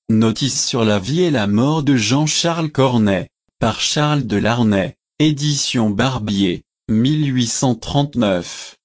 Notice sur la vie et la mort de Jean-Charles Cornet, par Charles de Larnay, édition Barbier, 1839.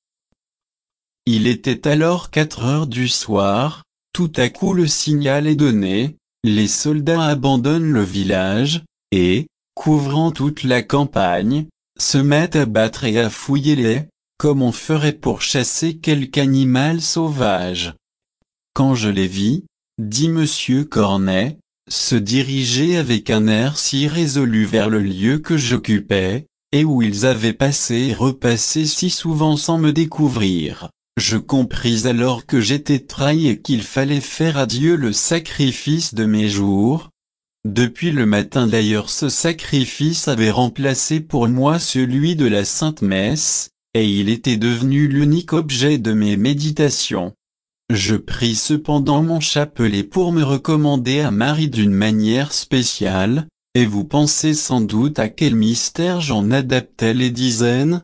Il était alors 4 heures du soir, tout à coup le signal est donné, les soldats abandonnent le village, et, couvrant toute la campagne, se mettent à battre et à fouiller les haies, comme on ferait pour chasser quelque animal sauvage. Quand je les vis, dit Monsieur Cornet, se diriger avec un air si résolu vers le lieu que j'occupais, et où ils avaient passé et repassé si souvent sans me découvrir, je compris alors que j'étais trahi et qu'il fallait faire à Dieu le sacrifice de mes jours. Depuis le matin d'ailleurs ce sacrifice avait remplacé pour moi celui de la Sainte Messe, et il était devenu l'unique objet de mes méditations. Je pris cependant mon chapelet pour me recommander à Marie d'une manière spéciale, et vous pensez sans doute à quel mystère j'en adaptais les dizaines.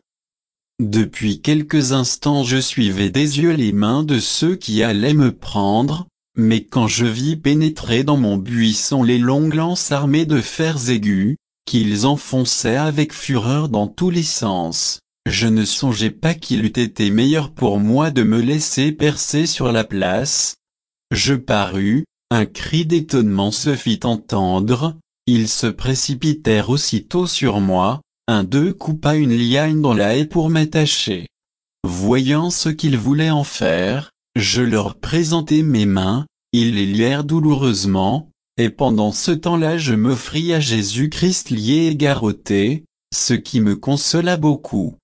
Depuis quelques instants je suivais des yeux les mains de ceux qui allaient me prendre, mais quand je vis pénétrer dans mon buisson les longues lances armées de fers aigus, qu'ils enfonçaient avec fureur dans tous les sens, je ne songeais pas qu'il eût été meilleur pour moi de me laisser percer sur la place. Je parus, un cri d'étonnement se fit entendre, ils se précipitèrent aussitôt sur moi, un d'eux coupa une liane dans la haie pour m'attacher. Voyant ce qu'ils voulaient en faire, je leur présentai mes mains, ils les lièrent douloureusement, et pendant ce temps-là je m'offris à Jésus-Christ lié et garrotté, ce qui me consola beaucoup.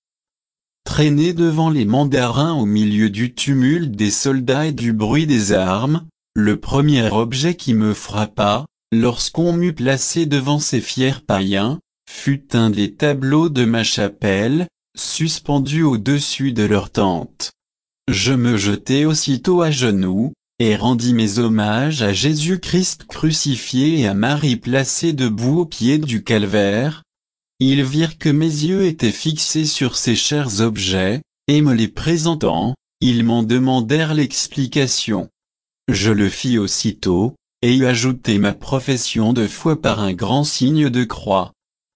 Traîné devant les mandarins au milieu du tumulte des soldats et du bruit des armes, le premier objet qui me frappa, lorsqu'on m'eut placé devant ces fiers païens, fut un des tableaux de ma chapelle, suspendu au-dessus de leur tente. Je me jetai aussitôt à genoux, et rendis mes hommages à Jésus-Christ crucifié et à Marie placée debout au pied du calvaire. Ils virent que mes yeux étaient fixés sur ces chers objets, et me les présentant, ils m'en demandèrent l'explication. Je le fis aussitôt, et y ajoutai ma profession de foi par un grand signe de croix.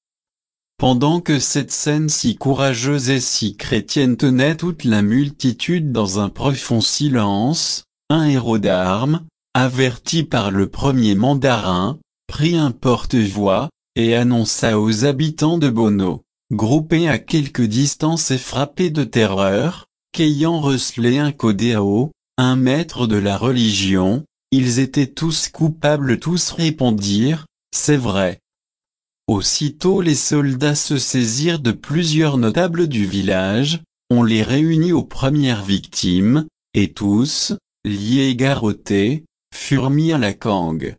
Pendant que cette scène si courageuse et si chrétienne tenait toute la multitude dans un profond silence, un héros d'armes, averti par le premier mandarin, prit un porte-voix, et annonça aux habitants de Bono, groupés à quelque distance et frappés de terreur, qu'ayant recelé un Codéao, un maître de la religion, ils étaient tous coupables. Tous répondirent, c'est vrai. Aussitôt les soldats se saisirent de plusieurs notables du village, on les réunit aux premières victimes, et tous, liés et garrottés, furent mis à la cangue.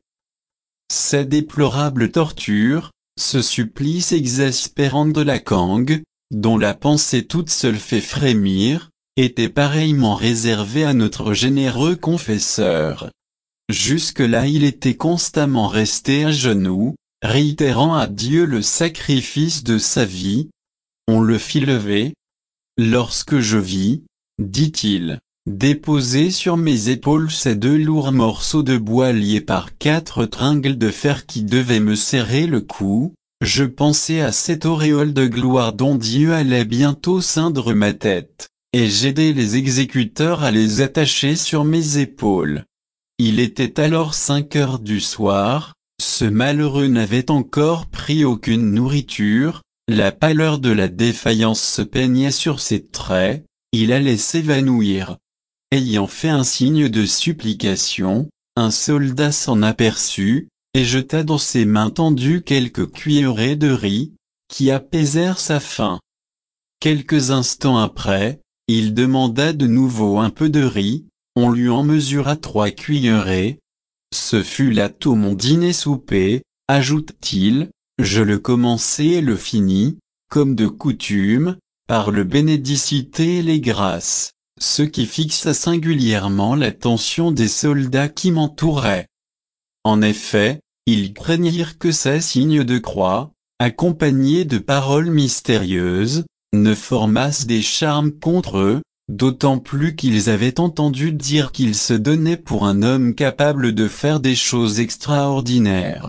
Ces déplorables tortures, ce supplice exaspérant de la cangue, dont la pensée toute seule fait frémir, était pareillement réservé à notre généreux confesseur. Jusque-là il était constamment resté à genoux, réitérant à Dieu le sacrifice de sa vie. On le fit lever. Lorsque je vis, dit-il, déposer sur mes épaules ces 2 lourds morceaux de bois liés par 4 tringles de fer qui devaient me serrer le cou, je pensais à cette auréole de gloire dont Dieu allait bientôt ceindre ma tête, et j'aidai les exécuteurs à les attacher sur mes épaules. Il était alors 5 heures du soir, ce malheureux n'avait encore pris aucune nourriture, la pâleur de la défaillance se peignait sur ses traits, il allait s'évanouir. Ayant fait un signe de supplication, un soldat s'en aperçut, et jeta dans ses mains tendues quelques cuillerées de riz, qui apaisèrent sa faim. Quelques instants après, il demanda de nouveau un peu de riz, on lui en mesura 3 cuillerées. Ce fut là tout mon dîner-souper, ajoute-t-il, je le commençai et le finis, comme de coutume, par le bénédicité et les grâces, ce qui fixa singulièrement l'attention des soldats qui m'entouraient. En effet, ils craignirent que ces signes de croix, accompagnés de paroles mystérieuses, ne formassent des charmes contre eux, d'autant plus qu'ils avaient entendu dire qu'il se donnait pour un homme capable de faire des choses extraordinaires.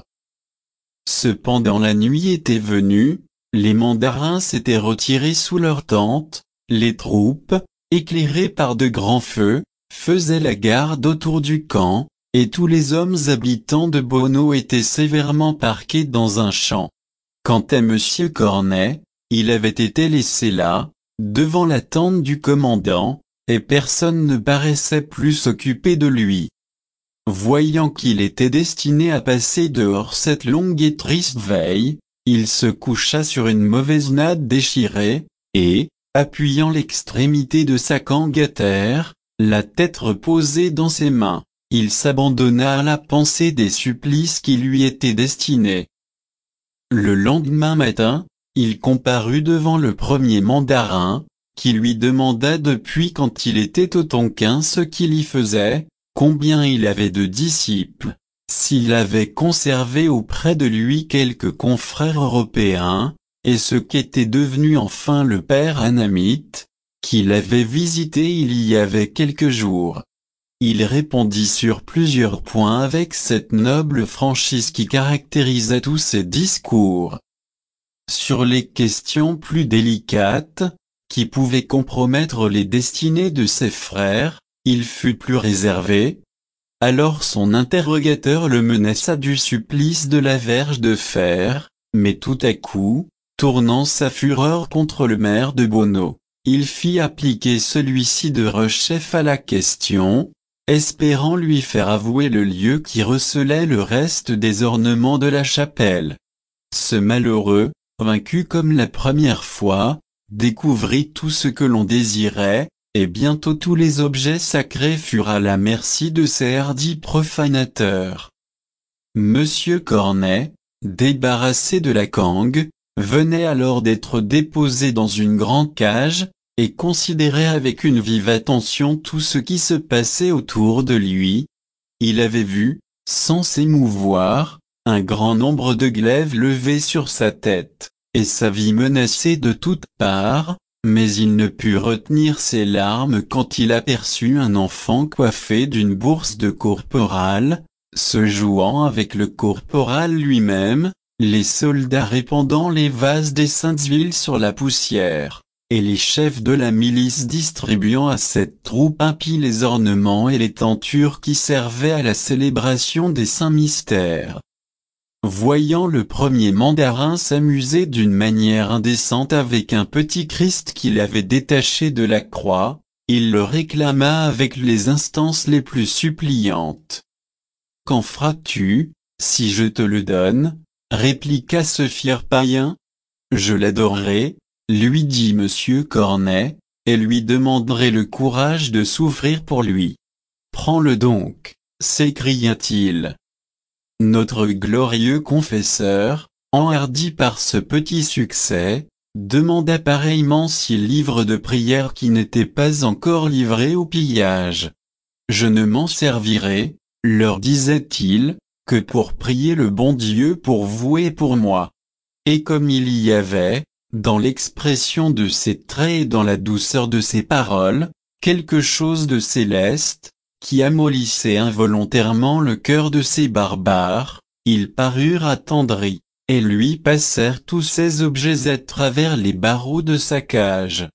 Cependant la nuit était venue, les mandarins s'étaient retirés sous leur tente, les troupes, éclairées par de grands feux, faisaient la garde autour du camp, et tous les hommes habitants de Beauno étaient sévèrement parqués dans un champ. Quant à Monsieur Cornet, il avait été laissé là, devant la tente du commandant, et personne ne paraissait plus s'occuper de lui. Voyant qu'il était destiné à passer dehors cette longue et triste veille, il se coucha sur une mauvaise natte déchirée, et, appuyant l'extrémité de sa cangue à terre, la tête reposée dans ses mains, il s'abandonna à la pensée des supplices qui lui étaient destinés. Le lendemain matin, il comparut devant le premier mandarin, qui lui demanda depuis quand il était au Tonkin ce qu'il y faisait, combien il avait de disciples, s'il avait conservé auprès de lui quelques confrères européens, et ce qu'était devenu enfin le père Anamite, qu'il avait visité il y avait quelques jours. Il répondit sur plusieurs points avec cette noble franchise qui caractérisait tous ses discours. Sur les questions plus délicates, qui pouvaient compromettre les destinées de ses frères, il fut plus réservé. Alors son interrogateur le menaça du supplice de la verge de fer, mais tout à coup, tournant sa fureur contre le maire de Beauno, il fit appliquer celui-ci de rechef à la question, espérant lui faire avouer le lieu qui recelait le reste des ornements de la chapelle. Ce malheureux, vaincu comme la première fois, découvrit tout ce que l'on désirait, et bientôt tous les objets sacrés furent à la merci de ces hardis profanateurs. Monsieur Cornet, débarrassé de la cangue, venait alors d'être déposé dans une grande cage, et considérait avec une vive attention tout ce qui se passait autour de lui. Il avait vu, sans s'émouvoir, un grand nombre de glaives levés sur sa tête, et sa vie menacée de toutes parts, mais il ne put retenir ses larmes quand il aperçut un enfant coiffé d'une bourse de corporal, se jouant avec le corporal lui-même, les soldats répandant les vases des saintes huiles sur la poussière, et les chefs de la milice distribuant à cette troupe impie les ornements et les tentures qui servaient à la célébration des saints mystères. Voyant le premier mandarin s'amuser d'une manière indécente avec un petit Christ qu'il avait détaché de la croix, il le réclama avec les instances les plus suppliantes. « Qu'en feras-tu, si je te le donne ?» répliqua ce fier païen. « Je l'adorerai, » lui dit Monsieur Cornet, et lui demanderai le courage de souffrir pour lui. « Prends-le donc, » s'écria-t-il. Notre glorieux confesseur, enhardi par ce petit succès, demanda pareillement 6 livres de prières qui n'étaient pas encore livrés au pillage. « Je ne m'en servirai, » leur disait-il, « que pour prier le bon Dieu pour vous et pour moi. » Et comme il y avait, dans l'expression de ses traits et dans la douceur de ses paroles, quelque chose de céleste, qui amollissait involontairement le cœur de ces barbares, ils parurent attendris, et lui passèrent tous ces objets à travers les barreaux de sa cage.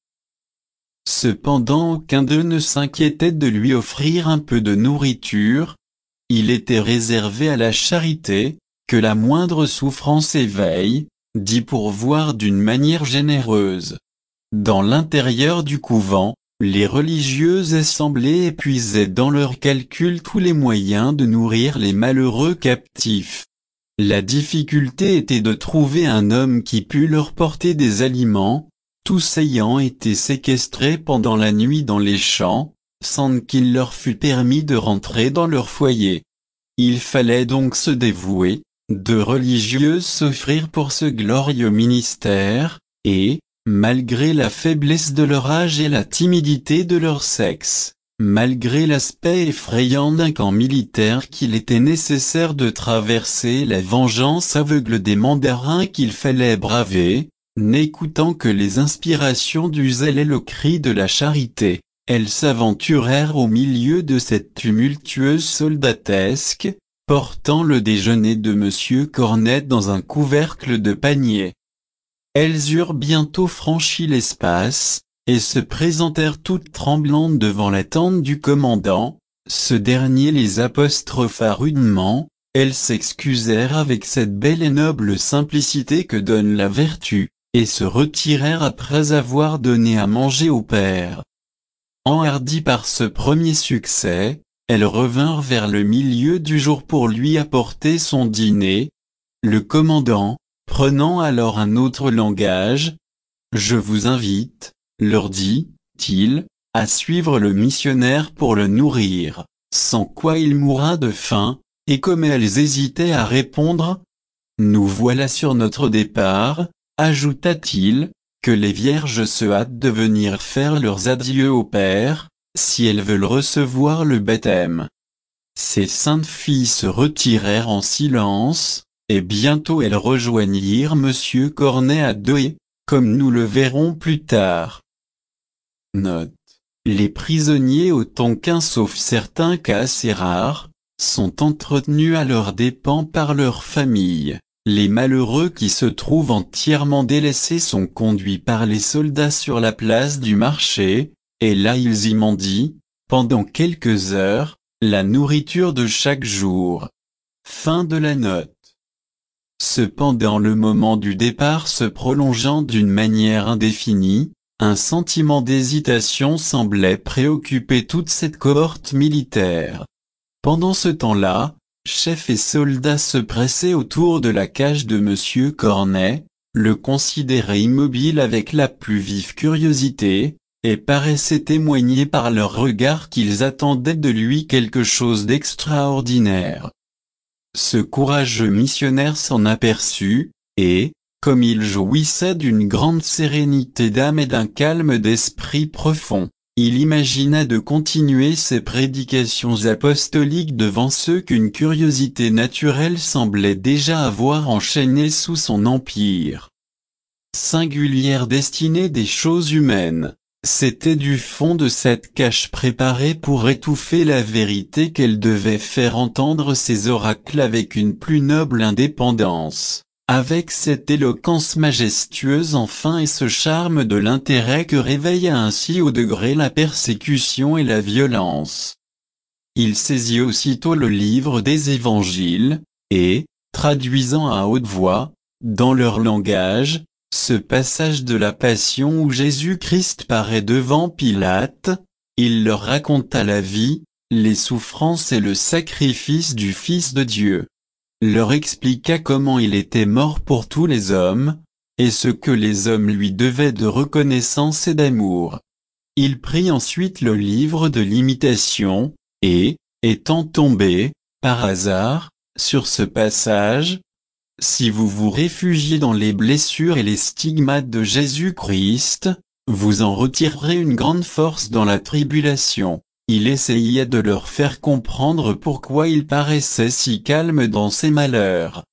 Cependant aucun d'eux ne s'inquiétait de lui offrir un peu de nourriture. Il était réservé à la charité, que la moindre souffrance éveille, d'y pourvoir d'une manière généreuse. Dans l'intérieur du couvent, les religieuses assemblées épuisaient dans leurs calculs tous les moyens de nourrir les malheureux captifs. La difficulté était de trouver un homme qui pût leur porter des aliments, tous ayant été séquestrés pendant la nuit dans les champs, sans qu'il leur fût permis de rentrer dans leur foyer. Il fallait donc se dévouer, de religieuses s'offrir pour ce glorieux ministère, et, malgré la faiblesse de leur âge et la timidité de leur sexe, malgré l'aspect effrayant d'un camp militaire qu'il était nécessaire de traverser, la vengeance aveugle des mandarins qu'il fallait braver, n'écoutant que les inspirations du zèle et le cri de la charité, elles s'aventurèrent au milieu de cette tumultueuse soldatesque, portant le déjeuner de Monsieur Cornet dans un couvercle de panier. Elles eurent bientôt franchi l'espace, et se présentèrent toutes tremblantes devant la tente du commandant. Ce dernier les apostropha rudement, elles s'excusèrent avec cette belle et noble simplicité que donne la vertu, et se retirèrent après avoir donné à manger au père. Enhardies par ce premier succès, elles revinrent vers le milieu du jour pour lui apporter son dîner. Le commandant, prenant alors un autre langage, « Je vous invite, leur dit-il, à suivre le missionnaire pour le nourrir, sans quoi il mourra de faim. » Et comme elles hésitaient à répondre, « Nous voilà sur notre départ, » ajouta-t-il, « que les vierges se hâtent de venir faire leurs adieux au Père, si elles veulent recevoir le baptême. » Ces saintes filles se retirèrent en silence, et bientôt elles rejoignirent Monsieur Cornet à deux et, comme nous le verrons plus tard. Note. Les prisonniers au Tonkin, sauf certains cas assez rares, sont entretenus à leurs dépens par leur famille. Les malheureux qui se trouvent entièrement délaissés sont conduits par les soldats sur la place du marché, et là ils y mendient, pendant quelques heures, la nourriture de chaque jour. Fin de la note. Cependant le moment du départ se prolongeant d'une manière indéfinie, un sentiment d'hésitation semblait préoccuper toute cette cohorte militaire. Pendant ce temps-là, chefs et soldats se pressaient autour de la cage de Monsieur Cornet, le considéraient immobile avec la plus vive curiosité, et paraissaient témoigner par leurs regards qu'ils attendaient de lui quelque chose d'extraordinaire. Ce courageux missionnaire s'en aperçut, et, comme il jouissait d'une grande sérénité d'âme et d'un calme d'esprit profond, il imagina de continuer ses prédications apostoliques devant ceux qu'une curiosité naturelle semblait déjà avoir enchaînés sous son empire. Singulière destinée des choses humaines, c'était du fond de cette cage préparée pour étouffer la vérité qu'elle devait faire entendre ses oracles avec une plus noble indépendance. Avec cette éloquence majestueuse enfin et ce charme de l'intérêt que réveille à un si haut degré la persécution et la violence. Il saisit aussitôt le livre des évangiles, et, traduisant à haute voix, dans leur langage, ce passage de la Passion où Jésus-Christ paraît devant Pilate, il leur raconta la vie, les souffrances et le sacrifice du Fils de Dieu. Leur expliqua comment il était mort pour tous les hommes, et ce que les hommes lui devaient de reconnaissance et d'amour. Il prit ensuite le livre de l'imitation, et, étant tombé, par hasard, sur ce passage, « Si vous vous réfugiez dans les blessures et les stigmates de Jésus-Christ, vous en retirerez une grande force dans la tribulation. » Il essayait de leur faire comprendre pourquoi il paraissait si calme dans ses malheurs.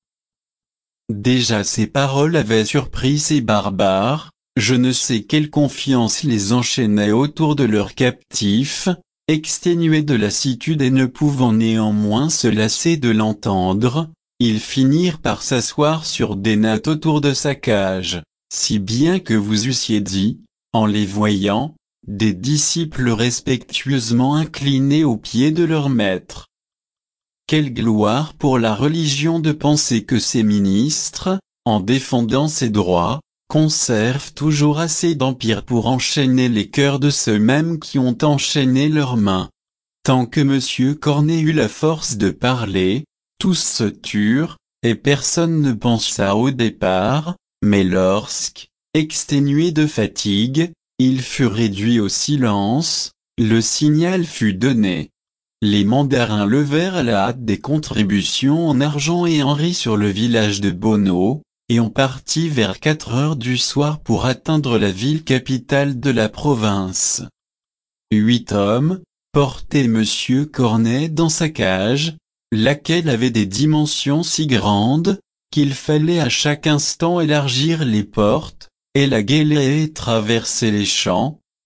Déjà ces paroles avaient surpris ces barbares, je ne sais quelle confiance les enchaînait autour de leurs captifs, exténués de lassitude et ne pouvant néanmoins se lasser de l'entendre, ils finirent par s'asseoir sur des nattes autour de sa cage, si bien que vous eussiez dit, en les voyant, des disciples respectueusement inclinés aux pieds de leur maître. Quelle gloire pour la religion de penser que ses ministres, en défendant ses droits, conservent toujours assez d'empire pour enchaîner les cœurs de ceux-mêmes qui ont enchaîné leurs mains. Tant que Monsieur Cornet eut la force de parler, tous se turent, et personne ne pensa au départ, mais lorsque, exténué de fatigue, il fut réduit au silence, le signal fut donné. Les mandarins levèrent à la hâte des contributions en argent et en riz sur le village de Bono, et on partit vers 4 heures du soir pour atteindre la ville capitale de la province. 8 hommes, portaient Monsieur Cornet dans sa cage, laquelle avait des dimensions si grandes, qu'il fallait à chaque instant élargir les portes, et la guéler et traverser les champs,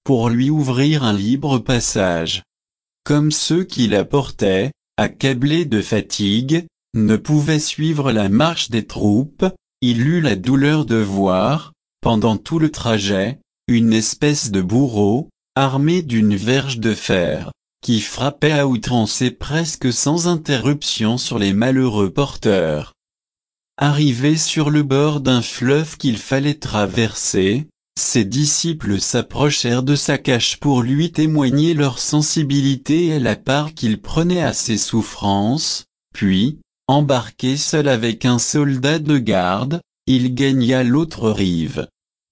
pour lui ouvrir un libre passage. Comme ceux qui la portaient, accablés de fatigue, ne pouvaient suivre la marche des troupes, il eut la douleur de voir, pendant tout le trajet, une espèce de bourreau, armé d'une verge de fer, qui frappait à outrance et presque sans interruption sur les malheureux porteurs. Arrivé sur le bord d'un fleuve qu'il fallait traverser, ses disciples s'approchèrent de sa cage pour lui témoigner leur sensibilité et la part qu'ils prenaient à ses souffrances, puis, embarqué seul avec un soldat de garde, il gagna l'autre rive.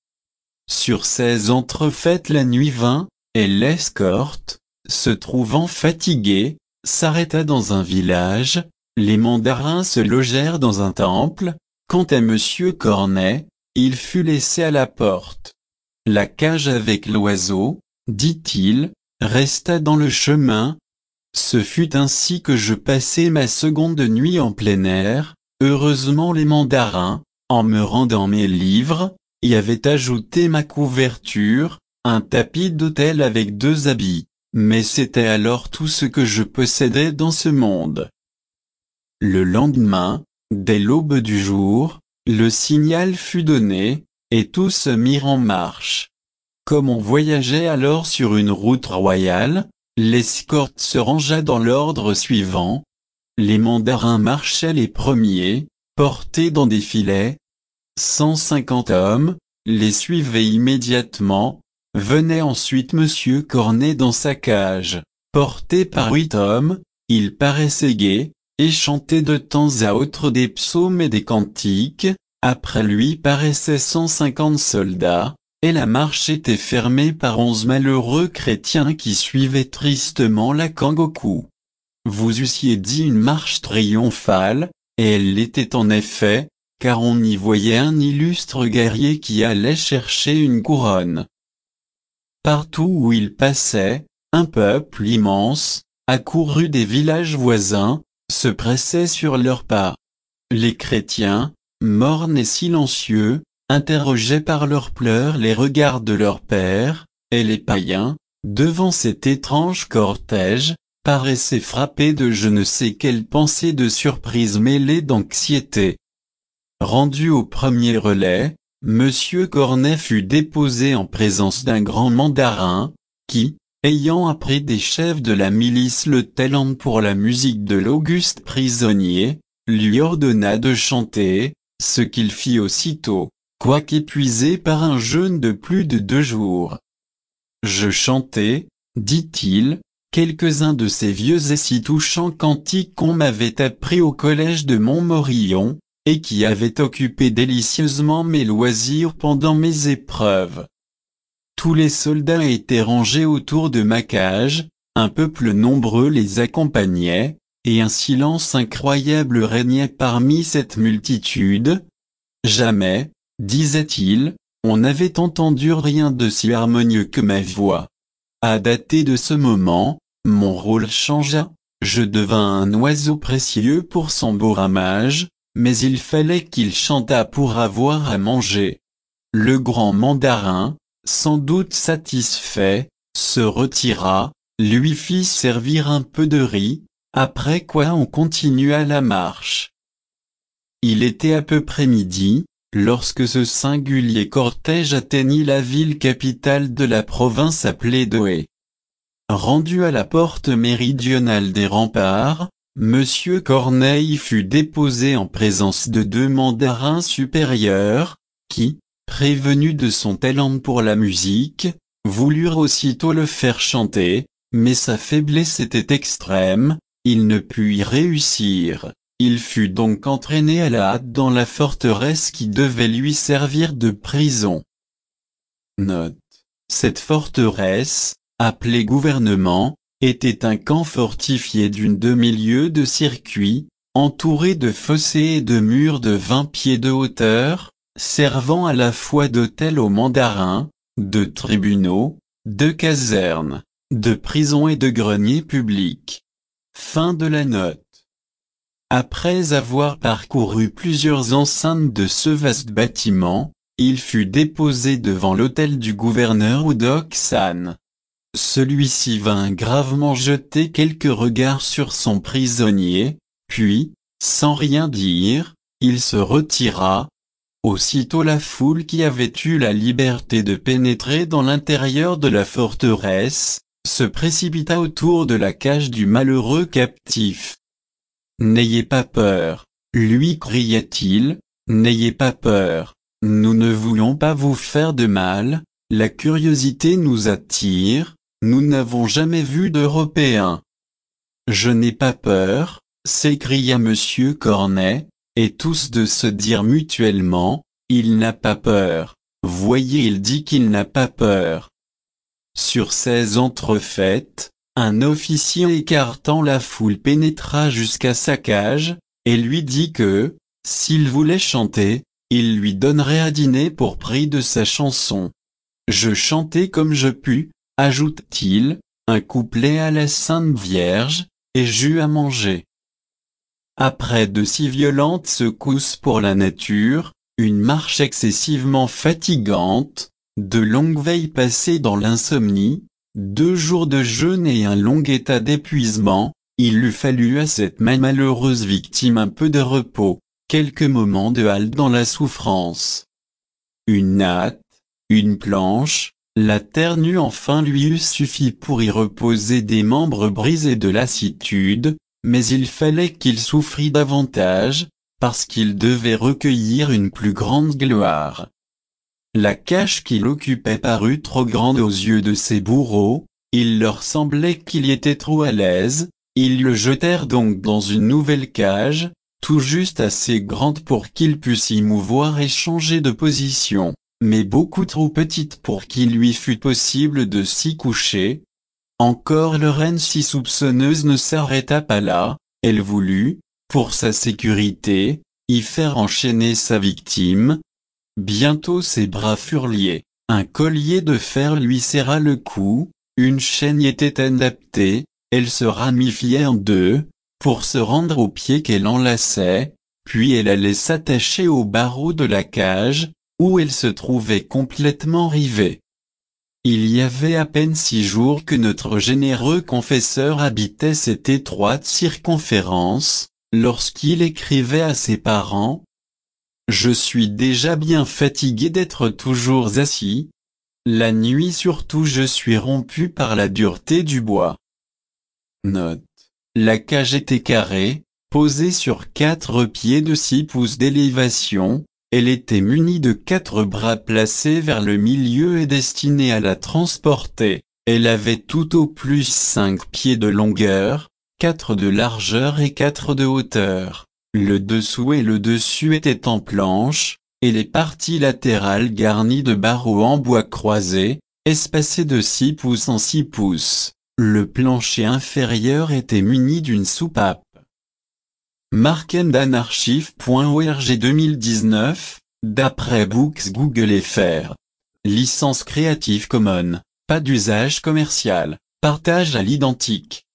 Sur ces entrefaites la nuit vint, et l'escorte, se trouvant fatiguée, s'arrêta dans un village. Les mandarins se logèrent dans un temple. Quant à Monsieur Cornet, il fut laissé à la porte. La cage avec l'oiseau, dit-il, resta dans le chemin. Ce fut ainsi que je passai ma seconde nuit en plein air. Heureusement les mandarins, en me rendant mes livres, y avaient ajouté ma couverture, un tapis d'autel avec 2 habits, mais c'était alors tout ce que je possédais dans ce monde. Le lendemain, dès l'aube du jour, le signal fut donné, et tous se mirent en marche. Comme on voyageait alors sur une route royale, l'escorte se rangea dans l'ordre suivant. Les mandarins marchaient les premiers, portés dans des filets. 150 hommes, les suivaient immédiatement. Venait ensuite Monsieur Cornet dans sa cage, porté par 8 hommes. Il paraissait gai, et chantait de temps à autre des psaumes et des cantiques. Après lui paraissaient 150 soldats, et la marche était fermée par 11 malheureux chrétiens qui suivaient tristement la Kangoku. Vous eussiez dit une marche triomphale, et elle l'était en effet, car on y voyait un illustre guerrier qui allait chercher une couronne. Partout où il passait, un peuple immense, accouru des villages voisins, se pressait sur leurs pas. Les chrétiens, mornes et silencieux, interrogeaient par leurs pleurs les regards de leurs pères, et les païens, devant cet étrange cortège, paraissaient frappés de je ne sais quelle pensée de surprise mêlée d'anxiété. Rendu au premier relais, Monsieur Cornet fut déposé en présence d'un grand mandarin, qui, ayant appris des chefs de la milice le talent pour la musique de l'auguste prisonnier, lui ordonna de chanter, ce qu'il fit aussitôt, quoique épuisé par un jeûne de plus de 2 jours. Je chantai, dit-il, quelques-uns de ces vieux et si touchants cantiques qu'on m'avait appris au collège de Montmorillon, et qui avaient occupé délicieusement mes loisirs pendant mes épreuves. Tous les soldats étaient rangés autour de ma cage, un peuple nombreux les accompagnait, et un silence incroyable régnait parmi cette multitude. Jamais, disait-il, on n'avait entendu rien de si harmonieux que ma voix. À dater de ce moment, mon rôle changea, je devins un oiseau précieux pour son beau ramage, mais il fallait qu'il chantât pour avoir à manger. Le grand mandarin, sans doute satisfait, se retira, lui fit servir un peu de riz, après quoi on continua la marche. Il était à peu près midi, lorsque ce singulier cortège atteignit la ville capitale de la province appelée Doé. Rendu à la porte méridionale des remparts, Monsieur Corneille fut déposé en présence de 2 mandarins supérieurs, qui, prévenus de son talent pour la musique, voulurent aussitôt le faire chanter, mais sa faiblesse était extrême, il ne put y réussir. Il fut donc entraîné à la hâte dans la forteresse qui devait lui servir de prison. Note. Cette forteresse, appelée gouvernement, était un camp fortifié d'une demi-lieue de circuit, entouré de fossés et de murs de 20 pieds de hauteur, servant à la fois d'hôtel aux mandarins, de tribunaux, de casernes, de prisons et de greniers publics. Fin de la note. Après avoir parcouru plusieurs enceintes de ce vaste bâtiment, il fut déposé devant l'hôtel du gouverneur Udok San. Celui-ci vint gravement jeter quelques regards sur son prisonnier, puis, sans rien dire, il se retira. Aussitôt la foule qui avait eu la liberté de pénétrer dans l'intérieur de la forteresse, se précipita autour de la cage du malheureux captif. « N'ayez pas peur, lui cria-t-il, n'ayez pas peur, nous ne voulons pas vous faire de mal, la curiosité nous attire, nous n'avons jamais vu d'Européens. »« Je n'ai pas peur, s'écria Monsieur Cornet, et tous de se dire mutuellement, il n'a pas peur, voyez il dit qu'il n'a pas peur. » Sur ces entrefaites, un officier écartant la foule pénétra jusqu'à sa cage, et lui dit que, s'il voulait chanter, il lui donnerait à dîner pour prix de sa chanson. Je chantai comme je pus, ajoute-t-il, un couplet à la Sainte Vierge, et j'eus à manger. Après de si violentes secousses pour la nature, une marche excessivement fatigante, de longues veilles passées dans l'insomnie, 2 jours de jeûne et un long état d'épuisement, il eût fallu à cette malheureuse victime un peu de repos, quelques moments de halte dans la souffrance. Une natte, une planche, la terre nue enfin lui eût suffi pour y reposer des membres brisés de lassitude, mais il fallait qu'il souffrît davantage, parce qu'il devait recueillir une plus grande gloire. La cage qu'il occupait parut trop grande aux yeux de ses bourreaux, il leur semblait qu'il y était trop à l'aise, ils le jetèrent donc dans une nouvelle cage, tout juste assez grande pour qu'il pût s'y mouvoir et changer de position, mais beaucoup trop petite pour qu'il lui fût possible de s'y coucher. Encore le reine si soupçonneuse ne s'arrêta pas là, elle voulut, pour sa sécurité, y faire enchaîner sa victime. Bientôt ses bras furent liés, un collier de fer lui serra le cou, une chaîne y était adaptée, elle se ramifiait en 2, pour se rendre aux pieds qu'elle enlaçait, puis elle allait s'attacher aux barreaux de la cage, où elle se trouvait complètement rivée. Il y avait à peine 6 jours que notre généreux confesseur habitait cette étroite circonférence, lorsqu'il écrivait à ses parents: « Je suis déjà bien fatigué d'être toujours assis. La nuit surtout je suis rompu par la dureté du bois. » Note. La cage était carrée, posée sur 4 pieds de 6 pouces d'élévation. Elle était munie de 4 bras placés vers le milieu et destinés à la transporter. Elle avait tout au plus 5 pieds de longueur, 4 de largeur et 4 de hauteur. Le dessous et le dessus étaient en planche, et les parties latérales garnies de barreaux en bois croisés, espacés de 6 pouces en 6 pouces. Le plancher inférieur était muni d'une soupape. Markendanarchive.org 2019, d'après Books Google FR. Licence Creative Commons, pas d'usage commercial, partage à l'identique.